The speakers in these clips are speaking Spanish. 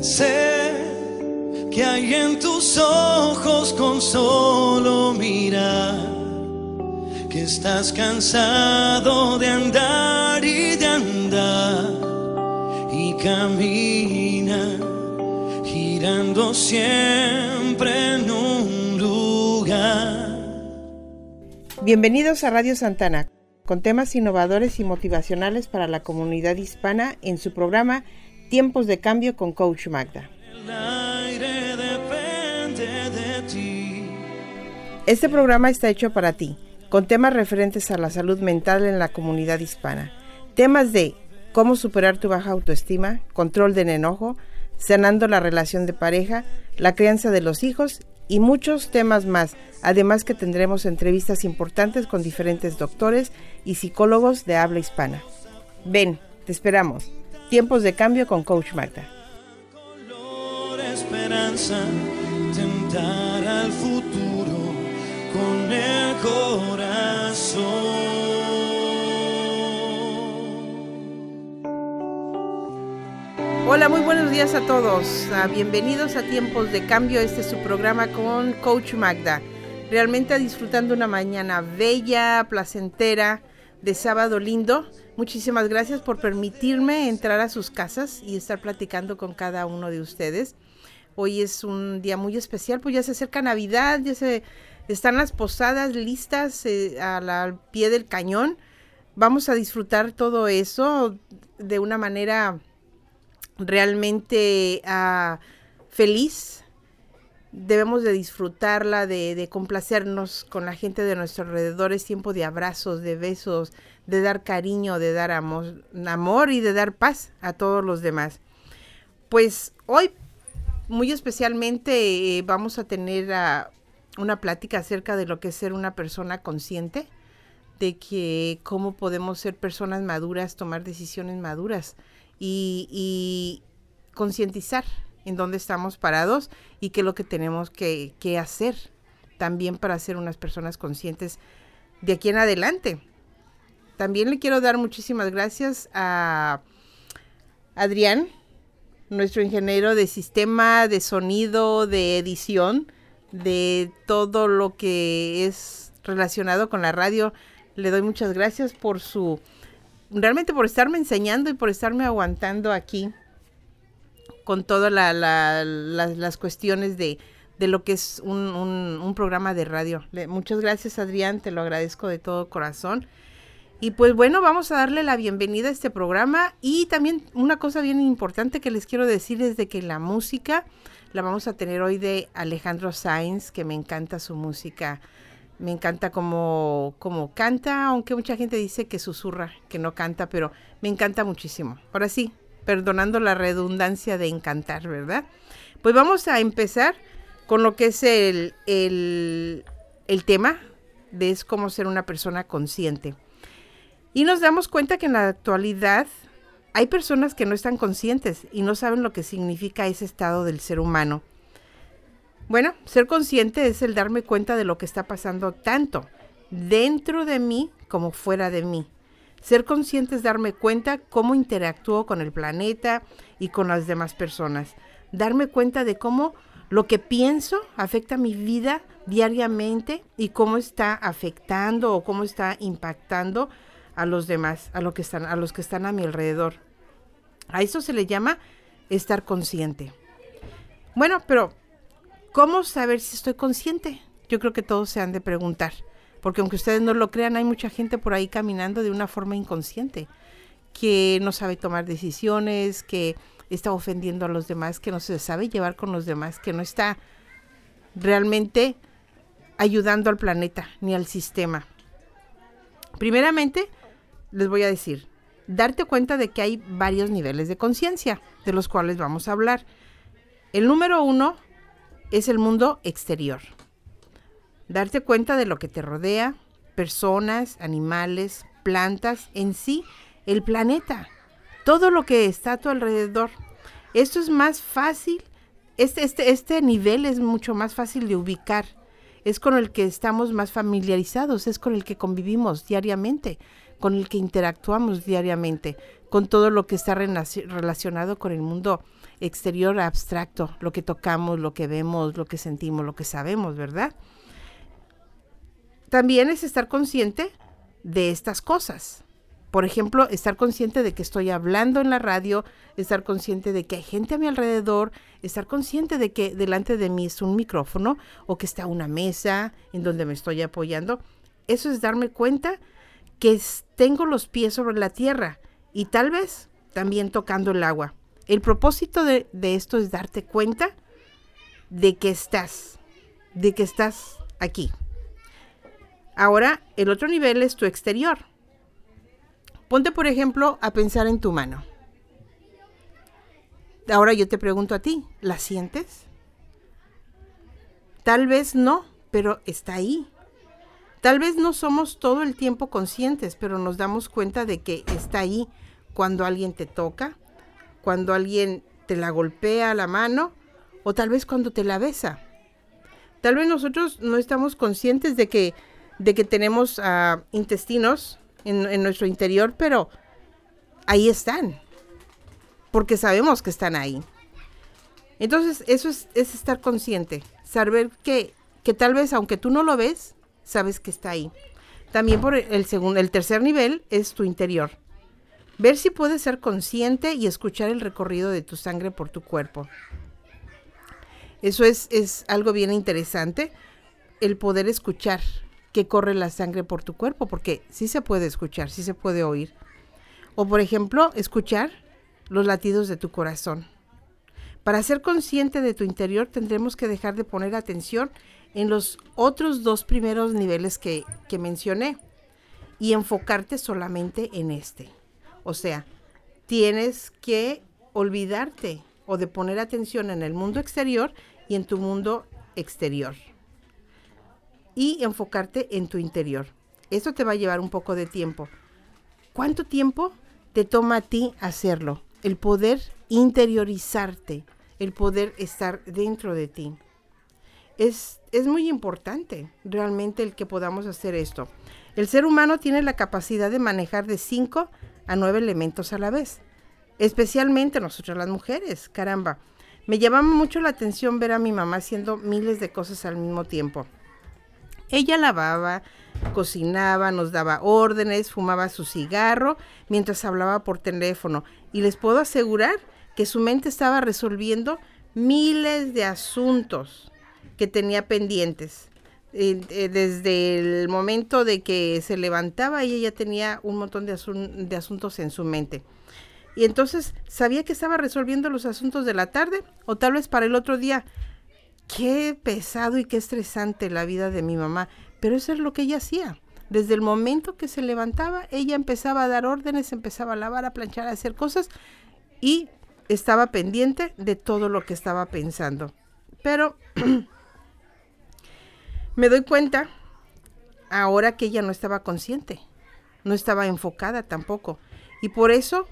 Sé que hay en tus ojos con solo mirar, que estás cansado de andar y de andar, y camina girando siempre en un lugar. Bienvenidos a Radio Santana, con temas innovadores y motivacionales para la comunidad hispana en su programa Tiempos de Cambio con Coach Magda. El aire depende de ti. Este programa está hecho para ti, con temas referentes a la salud mental en la comunidad hispana. Temas de cómo superar tu baja autoestima, control del enojo, sanando la relación de pareja, la crianza de los hijos y muchos temas más. Además que tendremos entrevistas importantes con diferentes doctores y psicólogos de habla hispana. Ven, te esperamos. Tiempos de Cambio con Coach Magda. Color esperanza, tentar al futuro con el corazón. Hola, muy buenos días a todos. Bienvenidos a Tiempos de Cambio. Este es su programa con Coach Magda. Realmente disfrutando una mañana bella, placentera, de sábado lindo. Muchísimas gracias por permitirme entrar a sus casas y estar platicando con cada uno de ustedes. Hoy es un día muy especial, pues ya se acerca Navidad, están las posadas listas al pie del cañón. Vamos a disfrutar todo eso de una manera realmente feliz. Debemos de disfrutarla, de complacernos con la gente de nuestro alrededor. Es tiempo de abrazos, de besos, de dar cariño, de dar amor y de dar paz a todos los demás. Pues hoy, muy especialmente, vamos a tener una plática acerca de lo que es ser una persona consciente, de que cómo podemos ser personas maduras, tomar decisiones maduras y concientizar en dónde estamos parados y qué es lo que tenemos que hacer también para ser unas personas conscientes de aquí en adelante. También le quiero dar muchísimas gracias a Adrián, nuestro ingeniero de sistema, de sonido, de edición, de todo lo que es relacionado con la radio. Le doy muchas gracias realmente por estarme enseñando y por estarme aguantando aquí con todas las cuestiones de lo que es un programa de radio. Muchas gracias, Adrián, te lo agradezco de todo corazón. Y pues bueno, vamos a darle la bienvenida a este programa. Y también una cosa bien importante que les quiero decir es de que la música la vamos a tener hoy de Alejandro Sanz, que me encanta su música. Me encanta cómo canta, aunque mucha gente dice que susurra, que no canta, pero me encanta muchísimo. Ahora sí, perdonando la redundancia de encantar, ¿verdad? Pues vamos a empezar con lo que es el tema de es cómo ser una persona consciente. Y nos damos cuenta que en la actualidad hay personas que no están conscientes y no saben lo que significa ese estado del ser humano. Bueno, ser consciente es el darme cuenta de lo que está pasando tanto dentro de mí como fuera de mí. Ser consciente es darme cuenta cómo interactúo con el planeta y con las demás personas. Darme cuenta de cómo lo que pienso afecta mi vida diariamente y cómo está afectando o cómo está impactando a los demás, a los que están a mi alrededor. A eso se le llama estar consciente. Bueno, pero ¿cómo saber si estoy consciente? Yo creo que todos se han de preguntar. Porque aunque ustedes no lo crean, hay mucha gente por ahí caminando de una forma inconsciente, que no sabe tomar decisiones, que está ofendiendo a los demás, que no se sabe llevar con los demás, que no está realmente ayudando al planeta ni al sistema. Primeramente, les voy a decir, darte cuenta de que hay varios niveles de conciencia, de los cuales vamos a hablar. El número 1 es el mundo exterior. Darte cuenta de lo que te rodea, personas, animales, plantas, en sí, el planeta, todo lo que está a tu alrededor. Esto es más fácil, este nivel es mucho más fácil de ubicar. Es con el que estamos más familiarizados, es con el que convivimos diariamente, con el que interactuamos diariamente, con todo lo que está relacionado con el mundo exterior abstracto, lo que tocamos, lo que vemos, lo que sentimos, lo que sabemos, ¿verdad? También es estar consciente de estas cosas. Por ejemplo, estar consciente de que estoy hablando en la radio, estar consciente de que hay gente a mi alrededor, estar consciente de que delante de mí es un micrófono o que está una mesa en donde me estoy apoyando. Eso es darme cuenta que tengo los pies sobre la tierra y tal vez también tocando el agua. El propósito de esto es darte cuenta de que estás aquí. Ahora, el otro nivel es tu exterior. Ponte, por ejemplo, a pensar en tu mano. Ahora yo te pregunto a ti, ¿la sientes? Tal vez no, pero está ahí. Tal vez no somos todo el tiempo conscientes, pero nos damos cuenta de que está ahí cuando alguien te toca, cuando alguien te la golpea la mano, o tal vez cuando te la besa. Tal vez nosotros no estamos conscientes de que tenemos intestinos en nuestro interior, pero ahí están, porque sabemos que están ahí. Entonces, eso es estar consciente, saber que tal vez, aunque tú no lo ves, sabes que está ahí. También por el tercer nivel es tu interior. Ver si puedes ser consciente y escuchar el recorrido de tu sangre por tu cuerpo. Eso es algo bien interesante, el poder escuchar que corre la sangre por tu cuerpo, porque sí se puede escuchar, sí se puede oír. O por ejemplo, escuchar los latidos de tu corazón. Para ser consciente de tu interior tendremos que dejar de poner atención en los otros dos primeros niveles que mencioné y enfocarte solamente en este. O sea, tienes que olvidarte o de poner atención en el mundo exterior y en tu mundo exterior. Y enfocarte en tu interior. Esto te va a llevar un poco de tiempo. ¿Cuánto tiempo te toma a ti hacerlo? El poder interiorizarte, el poder estar dentro de ti. Es muy importante realmente el que podamos hacer esto. El ser humano tiene la capacidad de manejar de 5 a 9 elementos a la vez. Especialmente nosotras las mujeres, caramba. Me llamaba mucho la atención ver a mi mamá haciendo miles de cosas al mismo tiempo. Ella lavaba, cocinaba, nos daba órdenes, fumaba su cigarro mientras hablaba por teléfono. Y les puedo asegurar que su mente estaba resolviendo miles de asuntos que tenía pendientes. Desde el momento de que se levantaba, ella ya tenía un montón de asuntos en su mente. Y entonces sabía que estaba resolviendo los asuntos de la tarde o tal vez para el otro día. Qué pesado y qué estresante la vida de mi mamá, pero eso es lo que ella hacía. Desde el momento que se levantaba, ella empezaba a dar órdenes, empezaba a lavar, a planchar, a hacer cosas y estaba pendiente de todo lo que estaba pensando. Pero me doy cuenta ahora que ella no estaba consciente, no estaba enfocada tampoco. Y por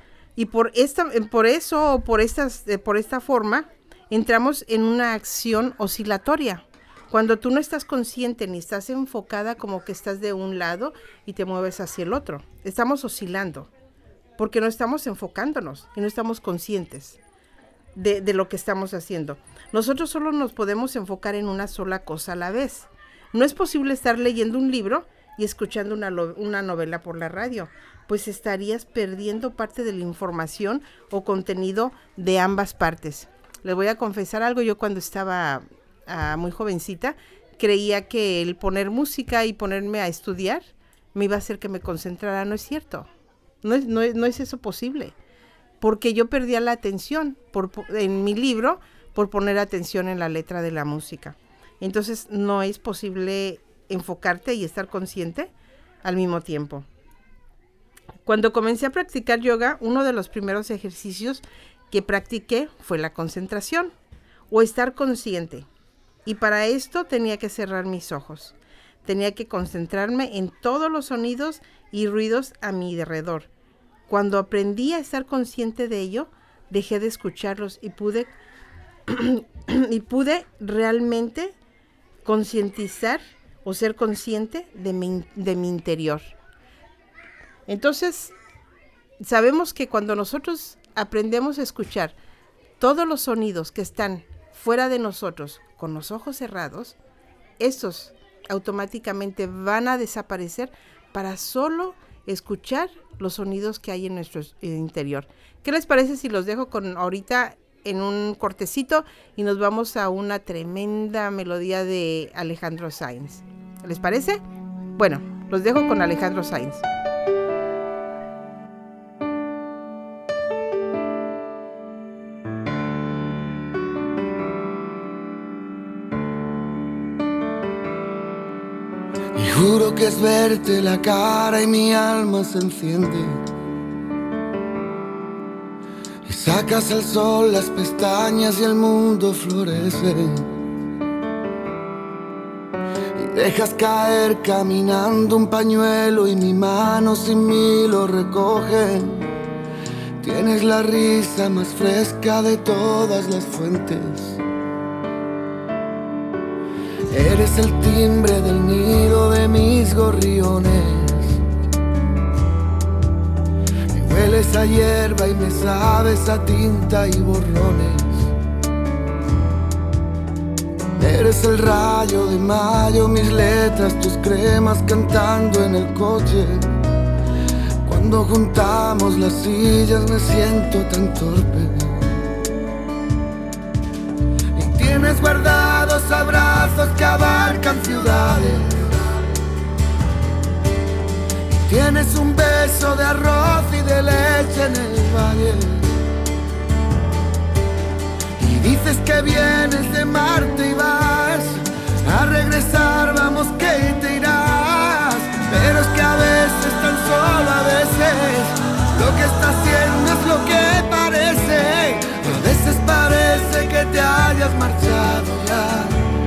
esta forma, entramos en una acción oscilatoria. Cuando tú no estás consciente ni estás enfocada, como que estás de un lado y te mueves hacia el otro. Estamos oscilando porque no estamos enfocándonos y no estamos conscientes de lo que estamos haciendo. Nosotros solo nos podemos enfocar en una sola cosa a la vez. No es posible estar leyendo un libro y escuchando una novela por la radio, pues estarías perdiendo parte de la información o contenido de ambas partes. Les voy a confesar algo, yo cuando estaba muy jovencita, creía que el poner música y ponerme a estudiar me iba a hacer que me concentrara. No es cierto, no es eso posible, porque yo perdía la atención en mi libro por poner atención en la letra de la música. Entonces no es posible enfocarte y estar consciente al mismo tiempo. Cuando comencé a practicar yoga, uno de los primeros ejercicios que practiqué fue la concentración o estar consciente. Y para esto tenía que cerrar mis ojos. Tenía que concentrarme en todos los sonidos y ruidos a mi alrededor. Cuando aprendí a estar consciente de ello, dejé de escucharlos y pude realmente concientizar o ser consciente de mi interior. Entonces, sabemos que cuando nosotros aprendemos a escuchar todos los sonidos que están fuera de nosotros con los ojos cerrados, estos automáticamente van a desaparecer para solo escuchar los sonidos que hay en nuestro interior. ¿Qué les parece si los dejo con ahorita en un cortecito y nos vamos a una tremenda melodía de Alejandro Sanz? ¿Les parece? Bueno, los dejo con Alejandro Sanz. Juro que es verte la cara y mi alma se enciende. Y sacas al sol las pestañas y el mundo florece. Y dejas caer caminando un pañuelo y mi mano sin mí lo recoge. Tienes la risa más fresca de todas las fuentes. Eres el timbre del nido de mis gorriones. Me hueles a hierba y me sabes a tinta y borrones. Eres el rayo de mayo, mis letras, tus cremas cantando en el coche. Cuando juntamos las sillas me siento tan torpe. Tienes guardados abrazos que abarcan ciudades. Tienes un beso de arroz y de leche en el valle. Y dices que vienes de Marte y vas a regresar, vamos que te irás. Pero es que a veces, tan solo a veces, lo que está haciendo es lo que parece. A veces parece que te hayas marchado ya.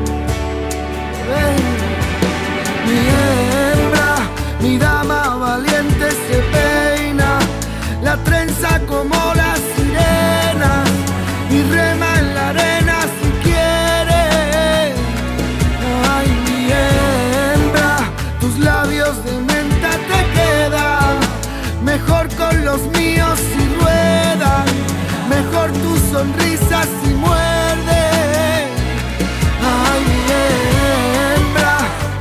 Mi hembra, mi dama valiente se peina, la trenza como las sirenas y rema en la arena si quiere. Ay, mi hembra, tus labios de menta te quedan mejor con los míos si ruedan. Mejor tu sonrisa si muerde. Ay, mi hembra.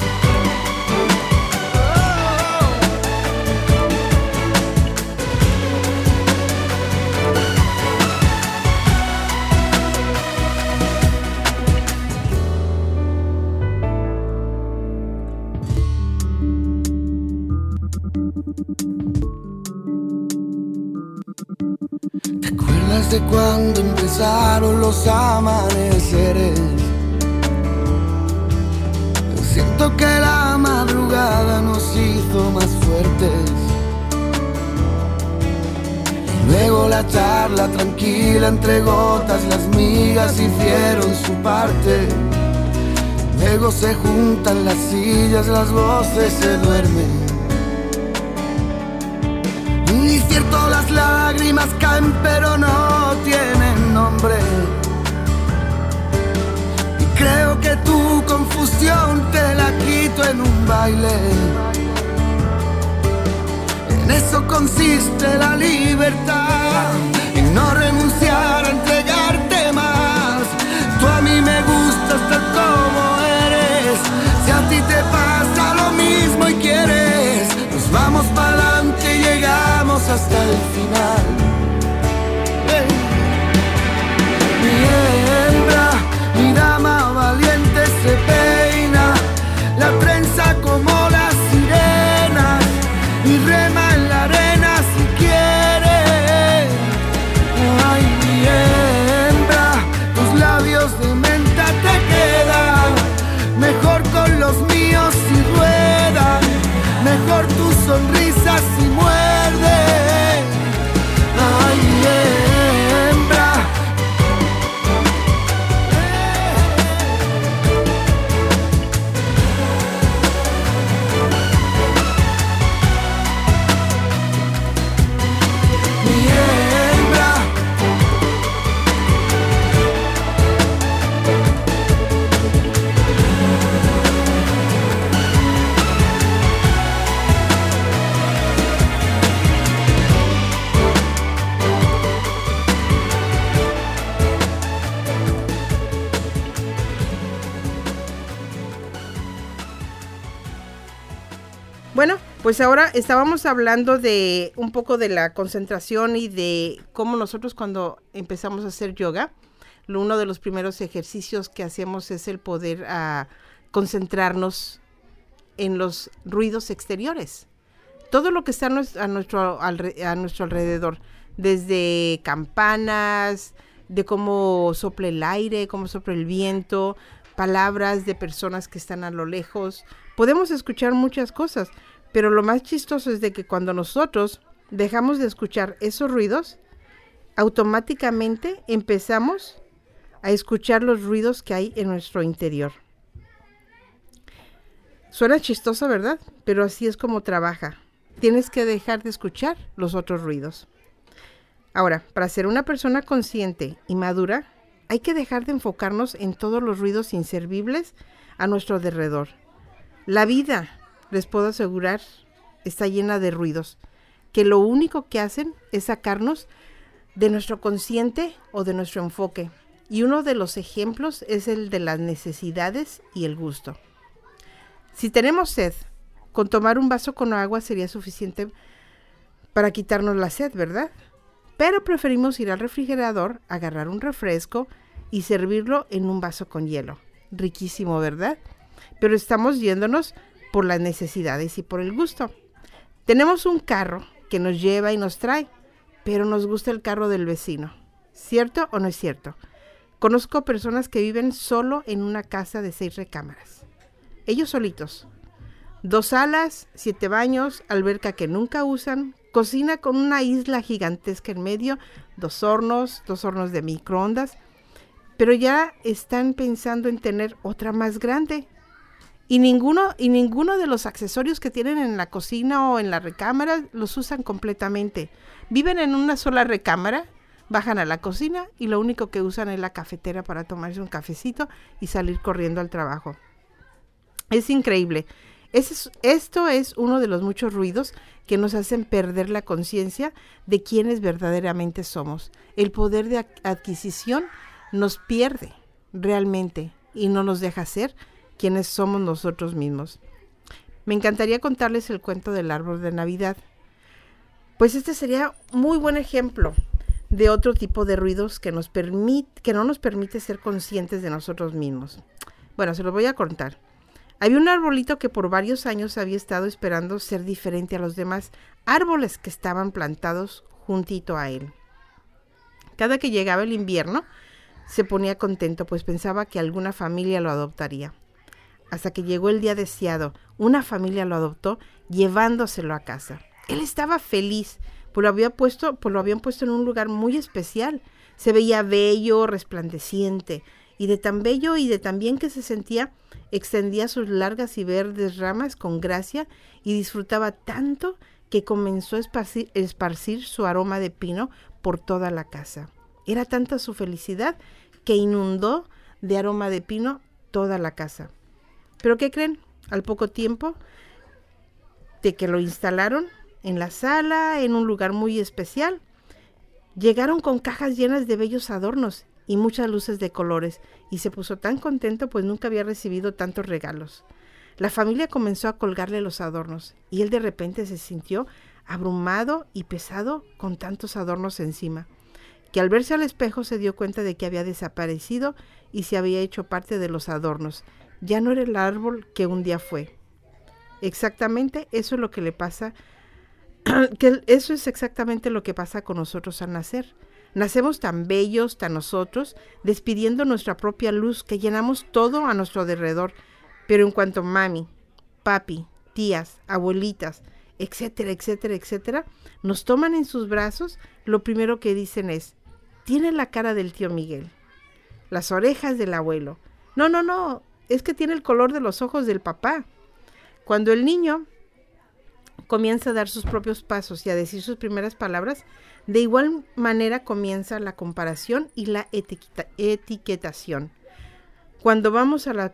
De cuando empezaron los amaneceres, siento que la madrugada nos hizo más fuertes. Y luego la charla tranquila entre gotas, las migas hicieron su parte. Luego se juntan las sillas, las voces se duermen. Y cierto, las lágrimas caen pero no tienen nombre. Y creo que tu confusión te la quito en un baile. En eso consiste la libertad, en no renunciar a entregarte más. Tú a mí me gustas tal como eres. Si a ti te pasa lo mismo y quieres, nos vamos para adelante y llegamos hasta el final. Mi hembra, mi dama valiente se peina, la trenza como las sirenas y rema en la arena si quiere. Ay, mi hembra, tus labios de menta te quedan mejor con los míos si ruedan. Mejor tu sonrisa si muerde. Ay, hembra. Mi hembra. Bueno, pues ahora estábamos hablando de un poco de la concentración y de cómo nosotros cuando empezamos a hacer yoga, uno de los primeros ejercicios que hacemos es el poder concentrarnos en los ruidos exteriores. Todo lo que está a nuestro alrededor, desde campanas, de cómo sopla el aire, cómo sopla el viento, palabras de personas que están a lo lejos. Podemos escuchar muchas cosas, pero lo más chistoso es de que cuando nosotros dejamos de escuchar esos ruidos, automáticamente empezamos a escuchar los ruidos que hay en nuestro interior. Suena chistoso, ¿verdad? Pero así es como trabaja. Tienes que dejar de escuchar los otros ruidos. Ahora, para ser una persona consciente y madura, hay que dejar de enfocarnos en todos los ruidos inservibles a nuestro alrededor. La vida, les puedo asegurar, está llena de ruidos, que lo único que hacen es sacarnos de nuestro consciente o de nuestro enfoque. Y uno de los ejemplos es el de las necesidades y el gusto. Si tenemos sed, con tomar un vaso con agua sería suficiente para quitarnos la sed, ¿verdad? Pero preferimos ir al refrigerador, agarrar un refresco y servirlo en un vaso con hielo. Riquísimo, ¿verdad? Pero estamos yéndonos por las necesidades y por el gusto. Tenemos un carro que nos lleva y nos trae, pero nos gusta el carro del vecino. ¿Cierto o no es cierto? Conozco personas que viven solo en una casa de 6 recámaras. Ellos solitos. 2 salas, 7 baños, alberca que nunca usan, cocina con una isla gigantesca en medio, 2 hornos de microondas, pero ya están pensando en tener otra más grande. Y ninguno de los accesorios que tienen en la cocina o en la recámara los usan completamente. Viven en una sola recámara, bajan a la cocina y lo único que usan es la cafetera para tomarse un cafecito y salir corriendo al trabajo. Es increíble. Esto es uno de los muchos ruidos que nos hacen perder la conciencia de quiénes verdaderamente somos. El poder de adquisición nos pierde realmente y no nos deja ser quienes somos nosotros mismos. Me encantaría contarles el cuento del árbol de Navidad. Pues este sería muy buen ejemplo de otro tipo de ruidos que no nos permite ser conscientes de nosotros mismos. Bueno, se los voy a contar. Había un arbolito que por varios años había estado esperando ser diferente a los demás árboles que estaban plantados juntito a él. Cada que llegaba el invierno, se ponía contento, pues pensaba que alguna familia lo adoptaría. Hasta que llegó el día deseado, una familia lo adoptó, llevándoselo a casa. Él estaba feliz, pues lo habían puesto en un lugar muy especial. Se veía bello, resplandeciente, y de tan bello y de tan bien que se sentía, extendía sus largas y verdes ramas con gracia y disfrutaba tanto que comenzó a esparcir su aroma de pino por toda la casa. Era tanta su felicidad que inundó de aroma de pino toda la casa. ¿Pero qué creen? Al poco tiempo de que lo instalaron en la sala, en un lugar muy especial, llegaron con cajas llenas de bellos adornos y muchas luces de colores, y se puso tan contento pues nunca había recibido tantos regalos. La familia comenzó a colgarle los adornos y él de repente se sintió abrumado y pesado con tantos adornos encima, que al verse al espejo se dio cuenta de que había desaparecido y se había hecho parte de los adornos. Ya no era el árbol que un día fue. Exactamente eso es lo que le pasa, eso es exactamente lo que pasa con nosotros al nacer. Nacemos tan bellos, tan nosotros, despidiendo nuestra propia luz, que llenamos todo a nuestro alrededor. Pero en cuanto mami, papi, tías, abuelitas, etcétera, etcétera, etcétera, nos toman en sus brazos, lo primero que dicen es: tiene la cara del tío Miguel, las orejas del abuelo. No, es que tiene el color de los ojos del papá. Cuando el niño comienza a dar sus propios pasos y a decir sus primeras palabras, de igual manera comienza la comparación y la etiquetación. Cuando vamos a la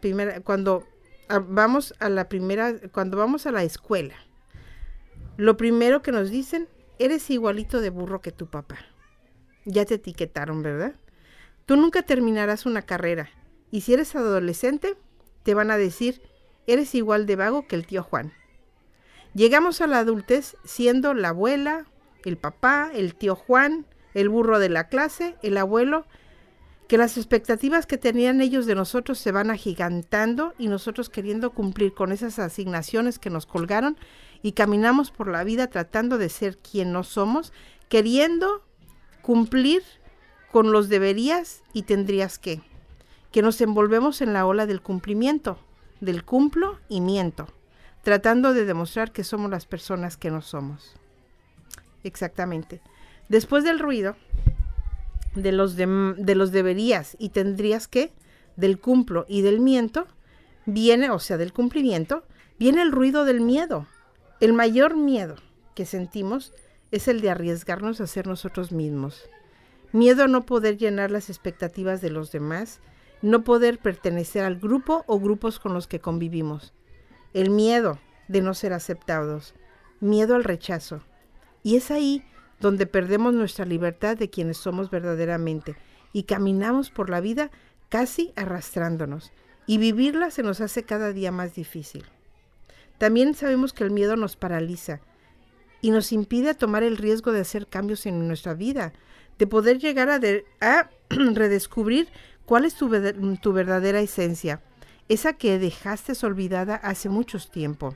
escuela, lo primero que nos dicen: eres igualito de burro que tu papá. Ya te etiquetaron, ¿verdad? Tú nunca terminarás una carrera, y si eres adolescente, te van a decir: eres igual de vago que el tío Juan. Llegamos a la adultez siendo la abuela, el papá, el tío Juan, el burro de la clase, el abuelo, que las expectativas que tenían ellos de nosotros se van agigantando y nosotros queriendo cumplir con esas asignaciones que nos colgaron y caminamos por la vida tratando de ser quien no somos, queriendo cumplir con los deberías y tendrías que nos envolvemos en la ola del cumplimiento, del cumplo y miento, tratando de demostrar que somos las personas que no somos. Exactamente. Después del ruido, de los deberías y tendrías que, del cumplo y del miento, viene, o sea, del cumplimiento, viene el ruido del miedo. El mayor miedo que sentimos es el de arriesgarnos a ser nosotros mismos. Miedo a no poder llenar las expectativas de los demás, no poder pertenecer al grupo o grupos con los que convivimos. El miedo de no ser aceptados, miedo al rechazo. Y es ahí donde perdemos nuestra libertad de quienes somos verdaderamente y caminamos por la vida casi arrastrándonos, y vivirla se nos hace cada día más difícil. También sabemos que el miedo nos paraliza y nos impide tomar el riesgo de hacer cambios en nuestra vida, de poder llegar a redescubrir cuál es tu verdadera esencia, esa que dejaste olvidada hace mucho tiempo.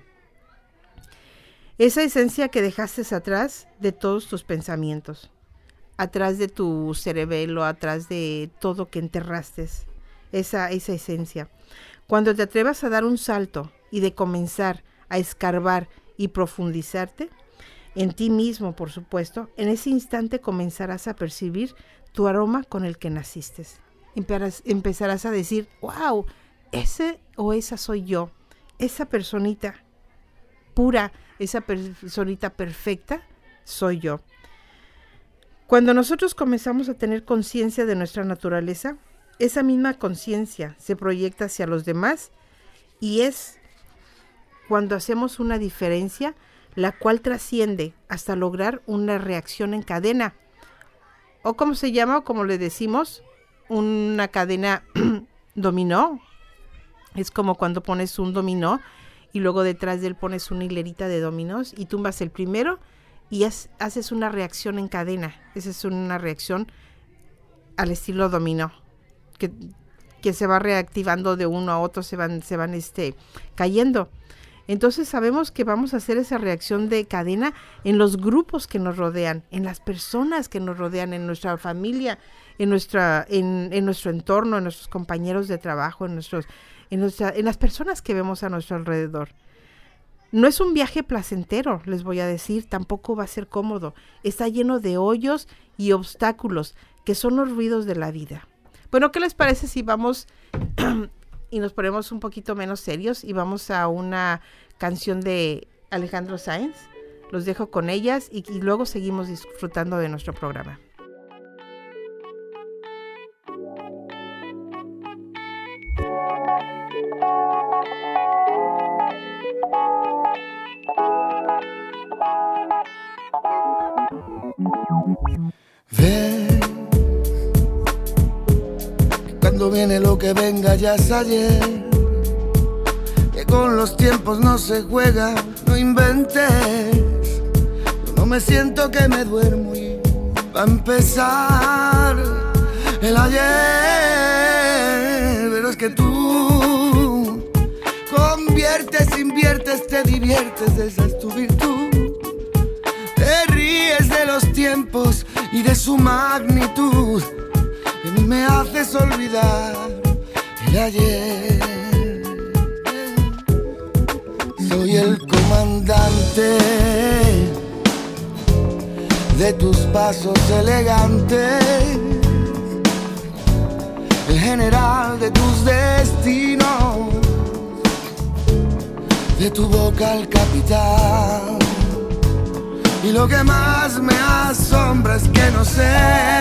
Esa esencia que dejaste atrás de todos tus pensamientos, atrás de tu cerebelo, atrás de todo que enterraste, esa esencia. Cuando te atrevas a dar un salto y de comenzar a escarbar y profundizarte, en ti mismo, por supuesto, en ese instante comenzarás a percibir tu aroma con el que naciste. Empezarás a decir, wow, ese o esa soy yo, esa personita pura, esa personita perfecta, soy yo. Cuando nosotros comenzamos a tener conciencia de nuestra naturaleza, esa misma conciencia se proyecta hacia los demás y es cuando hacemos una diferencia, la cual trasciende hasta lograr una reacción en cadena, o como se llama, o como le decimos, una cadena dominó. Es como cuando pones un dominó y luego detrás de él pones una hilerita de dominós y tumbas el primero y haces una reacción en cadena. Esa es una reacción al estilo dominó, que se va reactivando de uno a otro, se van cayendo. Entonces sabemos que vamos a hacer esa reacción de cadena en los grupos que nos rodean, en las personas que nos rodean, en nuestra familia, en nuestro entorno, en nuestros compañeros de trabajo, en las personas que vemos a nuestro alrededor. No es un viaje placentero, les voy a decir, tampoco va a ser cómodo. Está lleno de hoyos y obstáculos, que son los ruidos de la vida. Bueno, ¿qué les parece si vamos y nos ponemos un poquito menos serios y vamos a una canción de Alejandro Sanz? Los dejo con ellas y luego seguimos disfrutando de nuestro programa. Ves, cuando viene lo que venga ya es ayer, que con los tiempos no se juega, no inventes. Yo no me siento que me duermo y va a empezar el ayer, pero es que tú conviertes, inviertes, te diviertes, esa es tu virtud. Te ríes de los tiempos y de su magnitud, que ni me haces olvidar el ayer. Soy el comandante de tus pasos elegantes, el general de tus destinos, de tu boca el capitán. Y lo que más me asombra es que no sé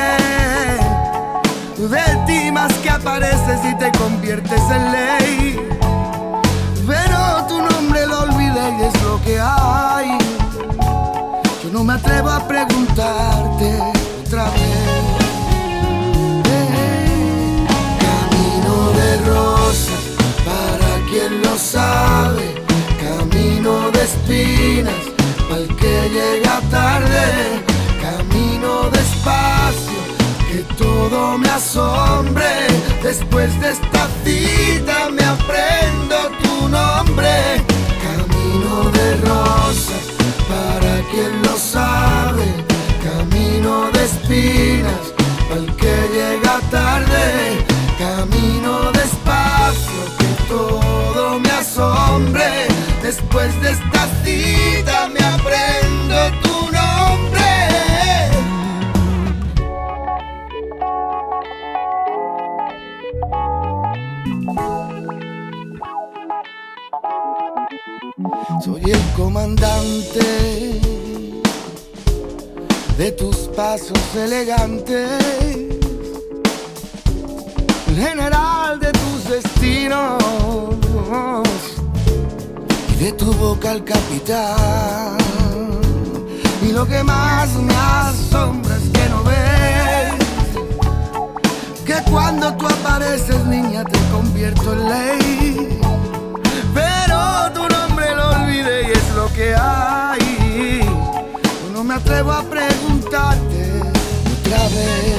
de ti más que apareces y te conviertes en ley, pero tu nombre lo olvidé y es lo que hay. Yo no me atrevo a preguntarte otra vez. Camino de rosas para quien lo sabe, camino de de espinas, al que llega tarde. Camino despacio, que todo me asombre. Después de esta cita me aprendo tu nombre. Camino de rosas, para quien lo sabe. Camino de espinas, al que llega tarde. Camino despacio, que todo me asombre. Después de esta cita me aprendo tu nombre. Soy el comandante de tus pasos elegantes, el general de tus destinos y de tu boca el capitán. Y lo que más me asombra es que no ves que cuando tú apareces, niña, te convierto en ley. Pero tu nombre lo olvidé y es lo que hay. No me atrevo a preguntarte otra vez.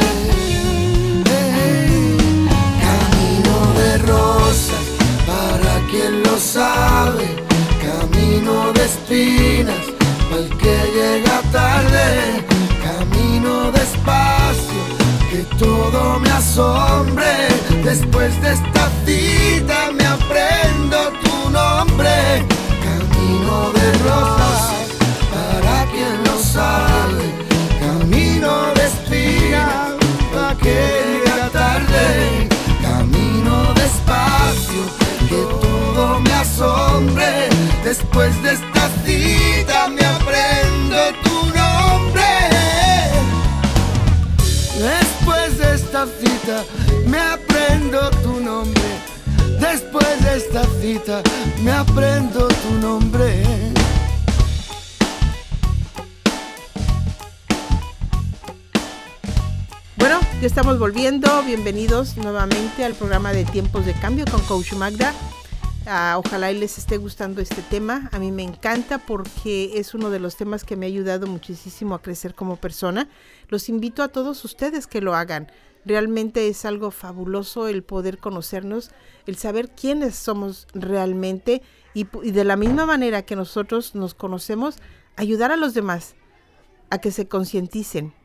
Camino de rosas, para quien lo sabe. Camino de espinas, al que llega tarde. Camino despacio, que todo me asombre. Después de esta cita me aprendo tu nombre. Camino de rosas, para quien lo sabe. Camino de espinas, para que llega tarde. Camino despacio, que todo me asombre. Después de esta cita me aprendo tu nombre. Después de esta cita me aprendo tu nombre. Después de esta cita me aprendo tu nombre. Bueno, ya estamos volviendo. Bienvenidos nuevamente al programa de Tiempos de Cambio con Coach Magda. Ojalá y les esté gustando este tema. A mí me encanta porque es uno de los temas que me ha ayudado muchísimo a crecer como persona. Los invito a todos ustedes que lo hagan. Realmente es algo fabuloso el poder conocernos, el saber quiénes somos realmente y de la misma manera que nosotros nos conocemos, ayudar a los demás a que se concienticen,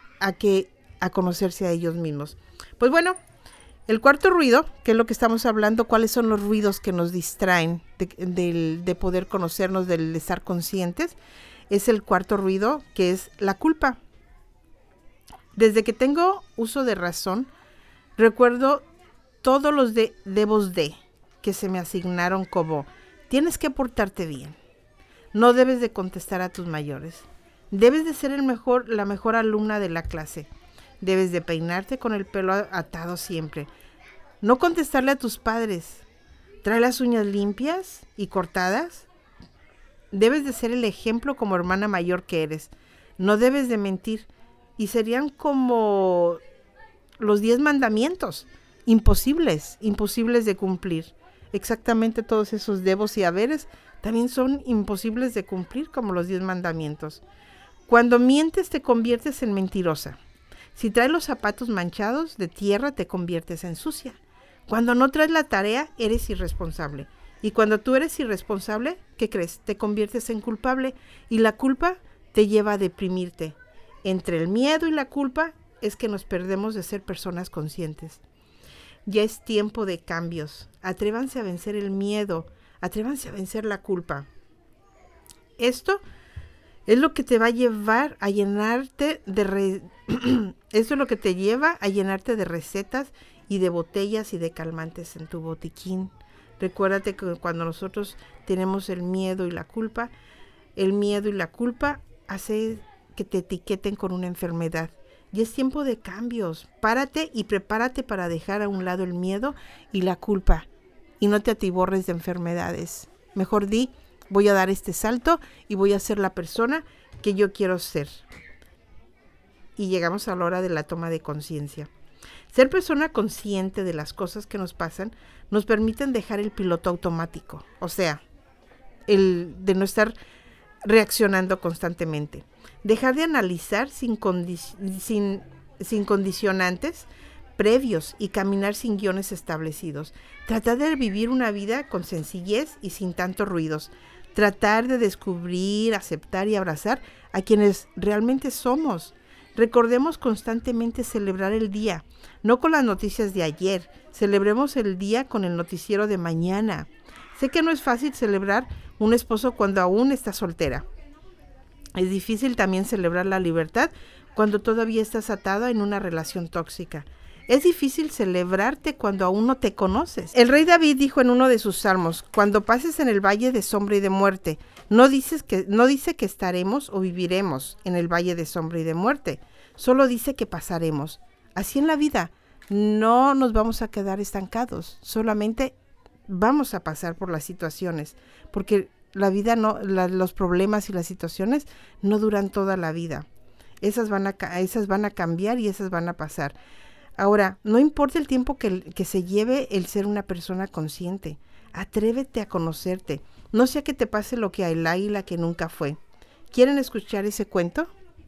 a conocerse a ellos mismos. Pues bueno, el cuarto ruido, que es lo que estamos hablando, cuáles son los ruidos que nos distraen de poder conocernos, del estar conscientes, es el cuarto ruido, que es la culpa. Desde que tengo uso de razón, recuerdo todos los debos de que se me asignaron, como tienes que portarte bien, no debes de contestar a tus mayores, debes de ser la mejor alumna de la clase, debes de peinarte con el pelo atado siempre, no contestarle a tus padres, trae las uñas limpias y cortadas, debes de ser el ejemplo como hermana mayor que eres, no debes de mentir. Y serían como los 10 mandamientos, imposibles de cumplir. Exactamente todos esos debos y haberes también son imposibles de cumplir, como los 10 mandamientos. Cuando mientes te conviertes en mentirosa. Si traes los zapatos manchados de tierra te conviertes en sucia. Cuando no traes la tarea eres irresponsable. Y cuando tú eres irresponsable, ¿qué crees? Te conviertes en culpable y la culpa te lleva a deprimirte. Entre el miedo y la culpa es que nos perdemos de ser personas conscientes. Ya es tiempo de cambios. Atrévanse a vencer el miedo. Atrévanse a vencer la culpa. Esto es lo que te va a llevar a llenarte Esto es lo que te lleva a llenarte de recetas y de botellas y de calmantes en tu botiquín. Recuérdate que cuando nosotros tenemos el miedo y la culpa hace que te etiqueten con una enfermedad. Y es tiempo de cambios. Párate y prepárate para dejar a un lado el miedo y la culpa. Y no te atiborres de enfermedades. Mejor di, voy a dar este salto y voy a ser la persona que yo quiero ser. Y llegamos a la hora de la toma de conciencia. Ser persona consciente de las cosas que nos pasan nos permiten dejar el piloto automático. O sea, de no estar reaccionando constantemente. Dejar de analizar sin condicionantes previos y caminar sin guiones establecidos. Tratar de vivir una vida con sencillez y sin tantos ruidos. Tratar de descubrir, aceptar y abrazar a quienes realmente somos. Recordemos constantemente celebrar el día, no con las noticias de ayer. Celebremos el día con el noticiero de mañana. Sé que no es fácil celebrar un esposo cuando aún está soltera. Es difícil también celebrar la libertad cuando todavía estás atada en una relación tóxica. Es difícil celebrarte cuando aún no te conoces. El rey David dijo en uno de sus salmos: cuando pases en el valle de sombra y de muerte, no dice que estaremos o viviremos en el valle de sombra y de muerte, solo dice que pasaremos. Así en la vida, no nos vamos a quedar estancados, solamente vamos a pasar por las situaciones, porque la vida los problemas y las situaciones no duran toda la vida. Esas van a cambiar y esas van a pasar. Ahora, no importa el tiempo que se lleve el ser una persona consciente. Atrévete a conocerte. No sea que te pase lo que a el águila que nunca fue. ¿Quieren escuchar ese cuento?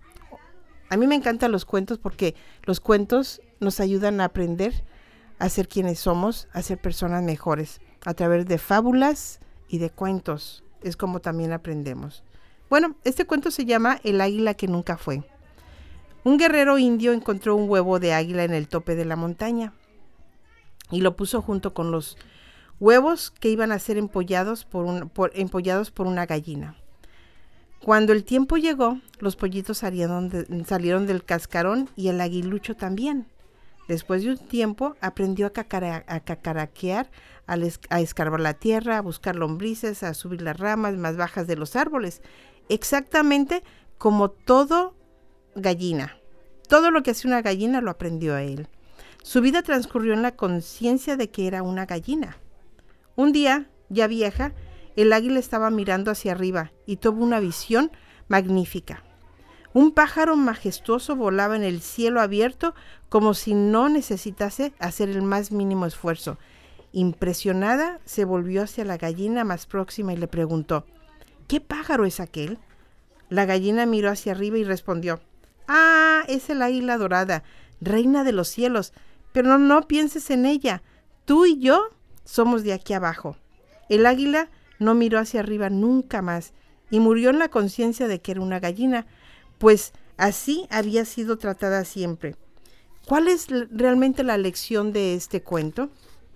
A mí me encantan los cuentos porque los cuentos nos ayudan a aprender a ser quienes somos, a ser personas mejores. A través de fábulas y de cuentos es como también aprendemos. Bueno, este cuento se llama El águila que nunca fue. Un guerrero indio encontró un huevo de águila en el tope de la montaña y lo puso junto con los huevos que iban a ser empollados por una gallina. Cuando el tiempo llegó, los pollitos salieron del cascarón y el aguilucho también. Después de un tiempo aprendió a cacaraquear, a escarbar la tierra, a buscar lombrices, a subir las ramas más bajas de los árboles, exactamente como todo gallina. Todo lo que hace una gallina lo aprendió a él. Su vida transcurrió en la conciencia de que era una gallina. Un día, ya vieja, el águila estaba mirando hacia arriba y tuvo una visión magnífica. Un pájaro majestuoso volaba en el cielo abierto como si no necesitase hacer el más mínimo esfuerzo. Impresionada, se volvió hacia la gallina más próxima y le preguntó: ¿qué pájaro es aquel? La gallina miró hacia arriba y respondió: ah, es el águila dorada, reina de los cielos, pero no pienses en ella, tú y yo somos de aquí abajo. El águila no miró hacia arriba nunca más y murió en la conciencia de que era una gallina, pues así había sido tratada siempre. ¿Cuál es realmente la lección de este cuento?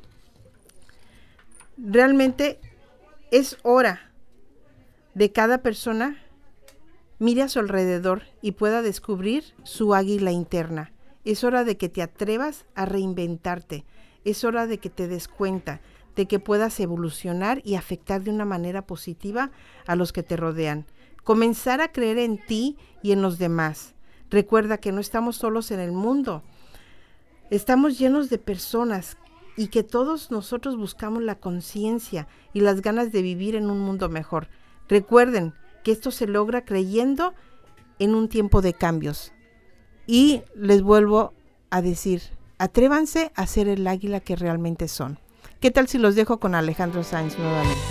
Realmente es hora de cada persona mire a su alrededor y pueda descubrir su águila interna. Es hora de que te atrevas a reinventarte. Es hora de que te des cuenta de que puedas evolucionar y afectar de una manera positiva a los que te rodean. Comenzar a creer en ti y en los demás. Recuerda que no estamos solos en el mundo. Estamos llenos de personas y que todos nosotros buscamos la conciencia y las ganas de vivir en un mundo mejor. Recuerden que esto se logra creyendo en un tiempo de cambios. Y les vuelvo a decir, atrévanse a ser el águila que realmente son. ¿Qué tal si los dejo con Alejandro Sanz nuevamente?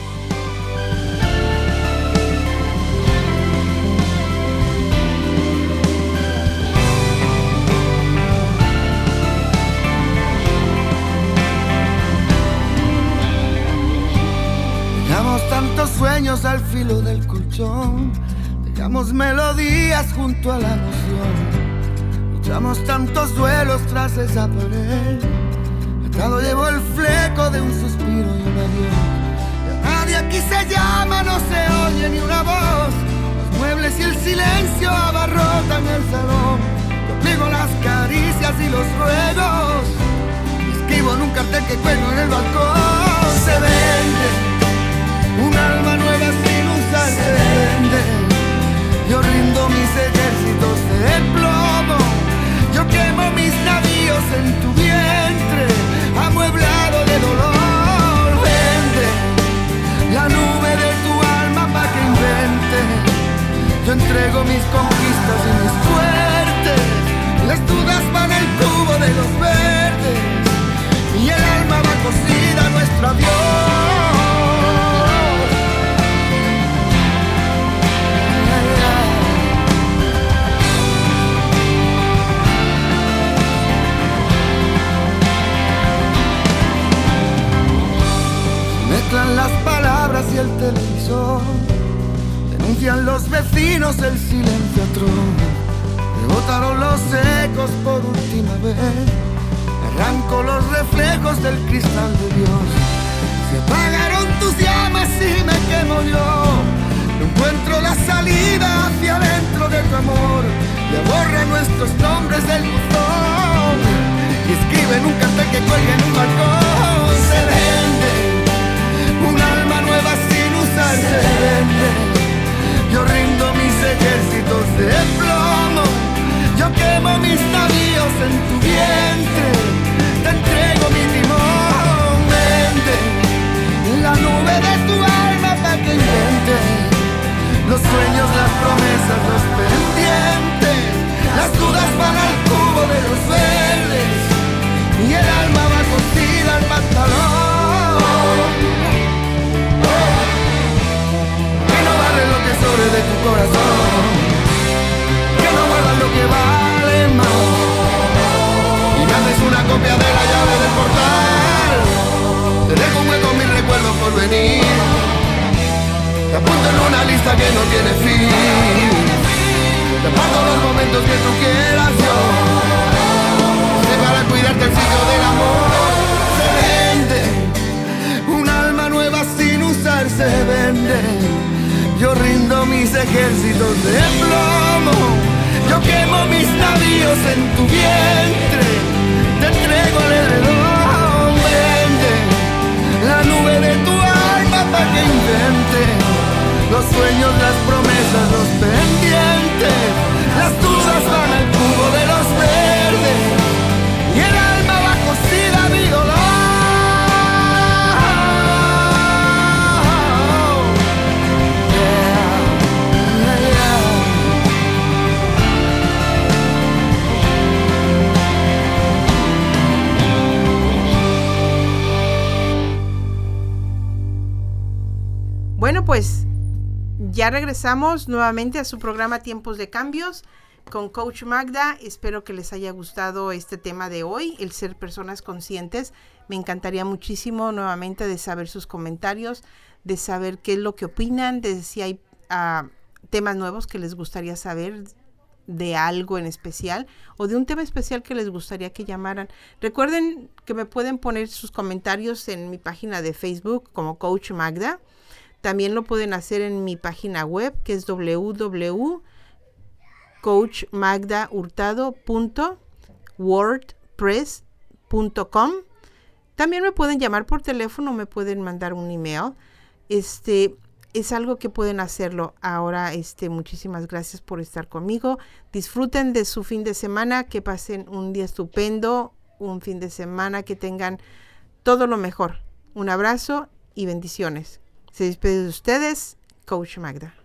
Dejamos tantos sueños al filo del colchón, dejamos melodías junto a la emoción, luchamos tantos duelos tras esa pared. Atado llevo el fleco de un suspiro y un adiós. Ya nadie aquí se llama, no se oye ni una voz. Los muebles y el silencio abarrotan el salón. Yo pliego las caricias y los ruegos. Escribo en un cartel que cuelgo en el balcón. Se vende un alma nueva sin usar. Se vende. Yo rindo mis ejércitos de plomo. Yo quemo mis navíos en tu vientre, amueblado de dolor. Vende la nube de tu alma pa' que invente. Yo entrego mis conquistas y mis suertes. Las dudas van al cubo de los verdes y el alma va cosida a nuestro adiós. obras y el televisor. Denuncian los vecinos el silencio atroz. Rebotaron los ecos por última vez. Arranco los reflejos del cristal de Dios. Se apagaron tus llamas y me quemo yo. No encuentro la salida hacia adentro de tu amor. Le borra nuestros nombres del buzón y escriben un cartel que cuelga en un balcón. Se vende un alma nueva sin usar. Se vende. Yo rindo mis ejércitos de plomo. Yo quemo mis navíos en tu vientre. Te entrego mi timón. Vende la nube de tu alma para que invente los sueños, las promesas, los pendientes. Las dudas van al cubo de los verdes y el alma va cosida al pantalón. Que no barre lo que sobre de tu corazón, que no guardas lo que vale más, y me haces una copia de la llave del portal. Te dejo un hueco en mis recuerdos por venir. Te apunto en una lista que no tiene fin. Te aparto los momentos que tú quieras yo. Sé para cuidarte el sitio del amor. Se vende un alma nueva sin usar. Se vende. Yo rindo mis ejércitos de plomo. Yo quemo mis navíos en tu vientre. Te entrego el heredón. Vende la nube de tu alma para que invente los sueños, las promesas, los pendientes. Las dudas van al cubo de los verdes y el alma va cosida a mi dolor. Bueno, pues ya regresamos nuevamente a su programa Tiempos de Cambios con Coach Magda. Espero que les haya gustado este tema de hoy, el ser personas conscientes. Me encantaría muchísimo nuevamente de saber sus comentarios, de saber qué es lo que opinan, de si hay temas nuevos que les gustaría saber de algo en especial o de un tema especial que les gustaría que llamaran. Recuerden que me pueden poner sus comentarios en mi página de Facebook como Coach Magda. También lo pueden hacer en mi página web, que es www.coachmagdahurtado.wordpress.com. También me pueden llamar por teléfono, me pueden mandar un email. Es algo que pueden hacerlo. Ahora, muchísimas gracias por estar conmigo. Disfruten de su fin de semana, que pasen un día estupendo, un fin de semana, que tengan todo lo mejor. Un abrazo y bendiciones. Se despide de ustedes, Coach Magda.